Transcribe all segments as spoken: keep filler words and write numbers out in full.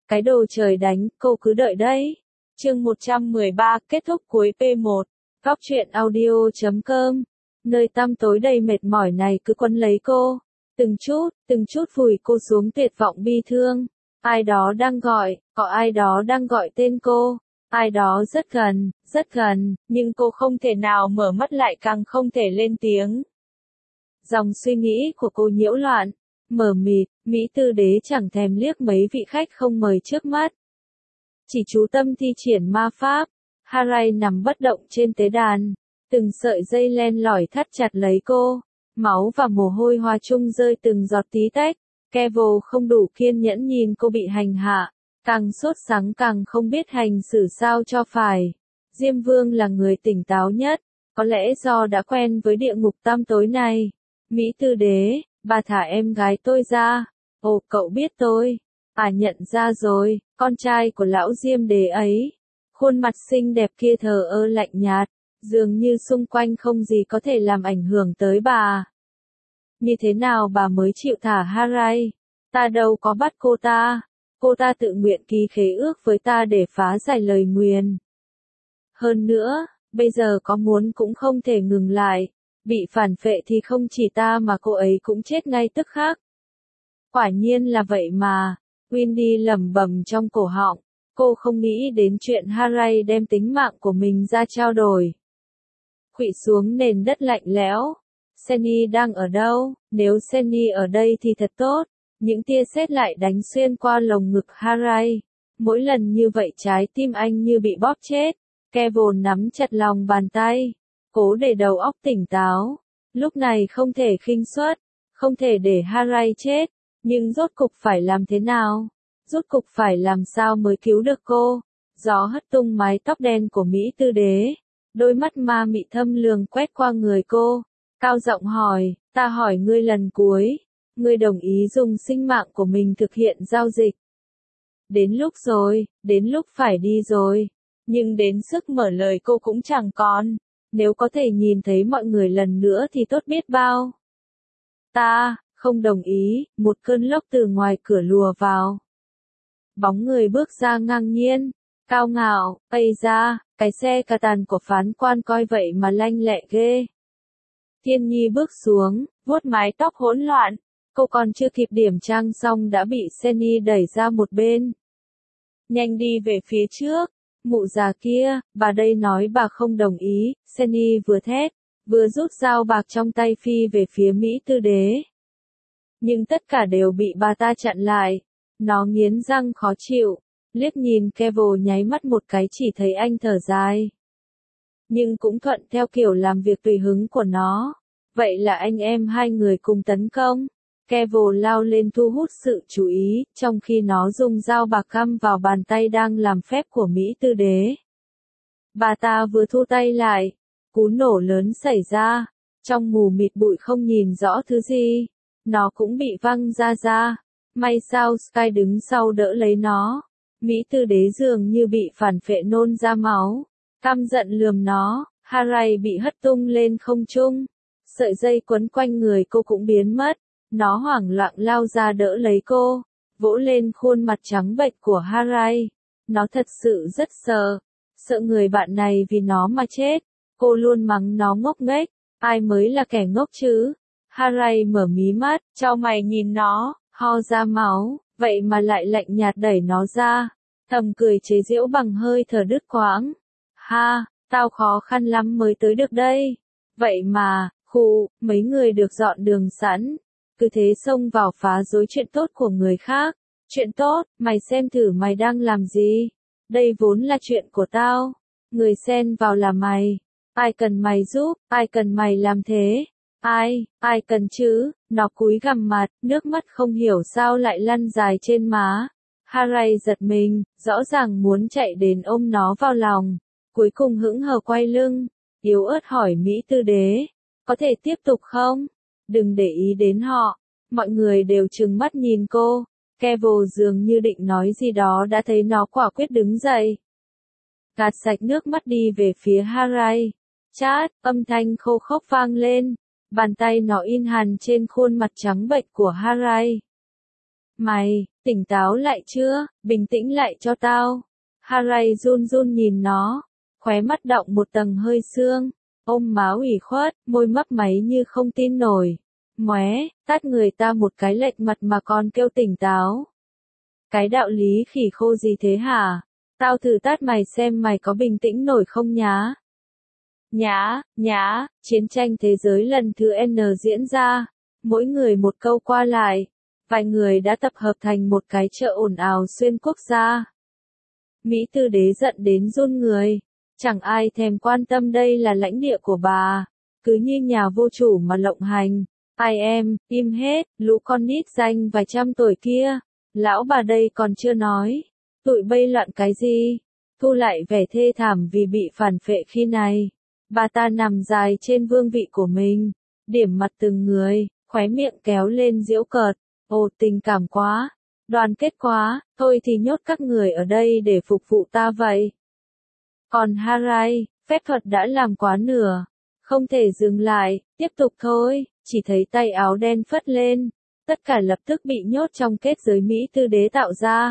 Cái đồ trời đánh, cô cứ đợi đấy. Chương một trăm mười ba, kết thúc cuối P một. Góc truyện audio chấm com. Nơi tăm tối đầy mệt mỏi này cứ quấn lấy cô. Từng chút, từng chút vùi cô xuống tuyệt vọng bi thương. Ai đó đang gọi, có ai đó đang gọi tên cô. Ai đó rất gần, rất gần, nhưng cô không thể nào mở mắt lại, càng không thể lên tiếng. Dòng suy nghĩ của cô nhiễu loạn, mờ mịt, Mỹ Tư Đế chẳng thèm liếc mấy vị khách không mời trước mắt. Chỉ chú tâm thi triển ma pháp. Harai nằm bất động trên tế đàn, từng sợi dây len lỏi thắt chặt lấy cô, máu và mồ hôi hòa chung rơi từng giọt tí tách. Kevo không đủ kiên nhẫn nhìn cô bị hành hạ, càng sốt sắng càng không biết hành xử sao cho phải. Diêm Vương là người tỉnh táo nhất, có lẽ do đã quen với địa ngục tăm tối này. Mỹ Tư Đế, bà thả em gái tôi ra. Ồ, cậu biết tôi. À, nhận ra rồi, con trai của lão Diêm Đế ấy. Khuôn mặt xinh đẹp kia thờ ơ lạnh nhạt, dường như xung quanh không gì có thể làm ảnh hưởng tới bà. Như thế nào bà mới chịu thả Harai? Ta đâu có bắt cô ta. Cô ta tự nguyện ký khế ước với ta để phá giải lời nguyền. Hơn nữa, bây giờ có muốn cũng không thể ngừng lại. Bị phản phệ thì không chỉ ta mà cô ấy cũng chết ngay tức khắc. Quả nhiên là vậy mà. Windy lẩm bẩm trong cổ họng. Cô không nghĩ đến chuyện Harai đem tính mạng của mình ra trao đổi. Khuỵu xuống nền đất lạnh lẽo. Senny đang ở đâu? Nếu Senny ở đây thì thật tốt. Những tia sét lại đánh xuyên qua lồng ngực Harai. Mỗi lần như vậy trái tim anh như bị bóp chết. Kevin nắm chặt lòng bàn tay, cố để đầu óc tỉnh táo. Lúc này không thể khinh suất, không thể để Harai chết. Nhưng rốt cục phải làm thế nào? Rốt cục phải làm sao mới cứu được cô? Gió hất tung mái tóc đen của Mỹ Tư Đế. Đôi mắt ma mị thâm lường quét qua người cô. Cao giọng hỏi, ta hỏi ngươi lần cuối. Ngươi đồng ý dùng sinh mạng của mình thực hiện giao dịch. Đến lúc rồi, đến lúc phải đi rồi. Nhưng đến sức mở lời cô cũng chẳng còn. Nếu có thể nhìn thấy mọi người lần nữa thì tốt biết bao. Ta, không đồng ý. Một cơn lốc từ ngoài cửa lùa vào. Bóng người bước ra ngang nhiên, cao ngạo, ây ra, cái xe cà tàn của phán quan coi vậy mà lanh lẹ ghê. Thiên Nhi bước xuống, vuốt mái tóc hỗn loạn. Cô còn chưa kịp điểm trang xong đã bị Senny đẩy ra một bên. Nhanh đi về phía trước. Mụ già kia, bà đây nói bà không đồng ý. Senny vừa thét, vừa rút dao bạc trong tay phi về phía Mỹ Tư Đế. Nhưng tất cả đều bị bà ta chặn lại. Nó nghiến răng khó chịu, liếc nhìn Kevin nháy mắt một cái chỉ thấy anh thở dài. Nhưng cũng thuận theo kiểu làm việc tùy hứng của nó. Vậy là anh em hai người cùng tấn công. Kevin lao lên thu hút sự chú ý, trong khi nó dùng dao bạc căm vào bàn tay đang làm phép của Mỹ Tư Đế. Bà ta vừa thu tay lại, cú nổ lớn xảy ra, trong mù mịt bụi không nhìn rõ thứ gì, nó cũng bị văng ra ra. May sao Sky đứng sau đỡ lấy nó. Mỹ Tư Đế dường như bị phản phệ nôn ra máu. Căm giận lườm nó. Harai bị hất tung lên không trung. Sợi dây quấn quanh người cô cũng biến mất. Nó hoảng loạn lao ra đỡ lấy cô. Vỗ lên khuôn mặt trắng bệch của Harai. Nó thật sự rất sợ. Sợ người bạn này vì nó mà chết. Cô luôn mắng nó ngốc nghếch. Ai mới là kẻ ngốc chứ? Harai mở mí mắt, chau mày nhìn nó. Ho ra máu, vậy mà lại lạnh nhạt đẩy nó ra. Thầm cười chế giễu bằng hơi thở đứt quãng. Ha, tao khó khăn lắm mới tới được đây. Vậy mà, khụ, mấy người được dọn đường sẵn. Cứ thế xông vào phá rối chuyện tốt của người khác. Chuyện tốt, mày xem thử mày đang làm gì. Đây vốn là chuyện của tao. Người xen vào là mày. Ai cần mày giúp, ai cần mày làm thế. Ai, ai cần chứ, nó cúi gằm mặt, nước mắt không hiểu sao lại lăn dài trên má. Harai giật mình, rõ ràng muốn chạy đến ôm nó vào lòng. Cuối cùng hững hờ quay lưng, yếu ớt hỏi Mỹ Tư Đế, có thể tiếp tục không? Đừng để ý đến họ. Mọi người đều trừng mắt nhìn cô. Kevin dường như định nói gì đó đã thấy nó quả quyết đứng dậy. Gạt sạch nước mắt đi về phía Harai. Chát, âm thanh khô khốc vang lên. Bàn tay nó in hằn trên khuôn mặt trắng bệch của Harai. Mày, tỉnh táo lại chưa, bình tĩnh lại cho tao. Harry run run nhìn nó, khóe mắt đọng một tầng hơi sương, ôm má ủy khuất, môi mấp máy như không tin nổi. Móe, tát người ta một cái lệch mặt mà còn kêu tỉnh táo. Cái đạo lý khỉ khô gì thế hả? Tao thử tát mày xem mày có bình tĩnh nổi không nhá. Nhá, nhá, chiến tranh thế giới lần thứ N diễn ra, mỗi người một câu qua lại, vài người đã tập hợp thành một cái chợ ồn ào xuyên quốc gia. Mỹ Tư Đế giận đến run người, chẳng ai thèm quan tâm đây là lãnh địa của bà, cứ như nhà vô chủ mà lộng hành. Ai em, im hết, lũ con nít danh vài trăm tuổi kia, lão bà đây còn chưa nói, tụi bay loạn cái gì, thu lại vẻ thê thảm vì bị phản phệ khi này. Bà ta nằm dài trên vương vị của mình, điểm mặt từng người, khóe miệng kéo lên giễu cợt, ồ tình cảm quá, đoàn kết quá, thôi thì nhốt các người ở đây để phục vụ ta vậy. Còn Harry, phép thuật đã làm quá nửa, không thể dừng lại, tiếp tục thôi, chỉ thấy tay áo đen phất lên, tất cả lập tức bị nhốt trong kết giới Mỹ Tư Đế tạo ra.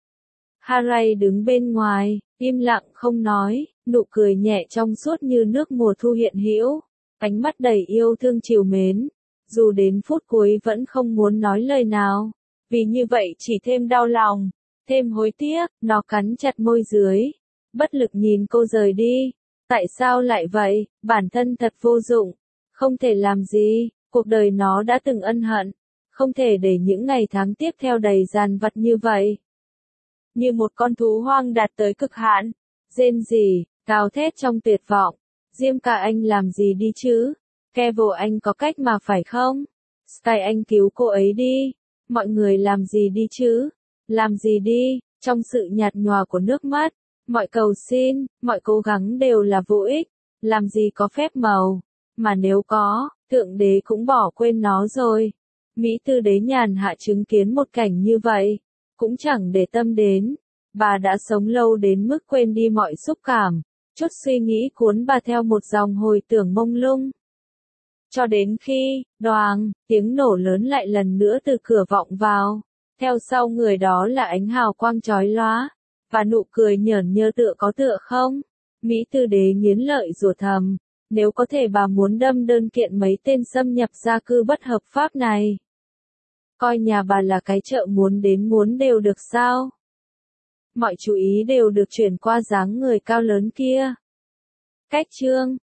Harry đứng bên ngoài, im lặng không nói, nụ cười nhẹ trong suốt như nước mùa thu hiện hữu, ánh mắt đầy yêu thương trìu mến, dù đến phút cuối vẫn không muốn nói lời nào, vì như vậy chỉ thêm đau lòng, thêm hối tiếc, nó cắn chặt môi dưới, bất lực nhìn cô rời đi. Tại sao lại vậy, bản thân thật vô dụng, không thể làm gì, cuộc đời nó đã từng ân hận, không thể để những ngày tháng tiếp theo đầy dằn vặt như vậy. Như một con thú hoang đạt tới cực hạn, rên rỉ, gào thét trong tuyệt vọng, Diêm Ca anh làm gì đi chứ, Kevo anh có cách mà phải không, Sky anh cứu cô ấy đi, mọi người làm gì đi chứ, làm gì đi, trong sự nhạt nhòa của nước mắt, mọi cầu xin, mọi cố gắng đều là vô ích, làm gì có phép màu, mà nếu có, Thượng Đế cũng bỏ quên nó rồi. Mỹ Tư Đế nhàn hạ chứng kiến một cảnh như vậy, cũng chẳng để tâm đến, bà đã sống lâu đến mức quên đi mọi xúc cảm, chút suy nghĩ cuốn bà theo một dòng hồi tưởng mông lung. Cho đến khi, đoàng, tiếng nổ lớn lại lần nữa từ cửa vọng vào, theo sau người đó là ánh hào quang chói lóa, và nụ cười nhởn nhơ tựa có tựa không. Mỹ Tư Đế nghiến lợi rủa thầm, nếu có thể bà muốn đâm đơn kiện mấy tên xâm nhập gia cư bất hợp pháp này. Coi nhà bà là cái chợ muốn đến muốn đều được sao? Mọi chú ý đều được chuyển qua dáng người cao lớn kia. Cách chương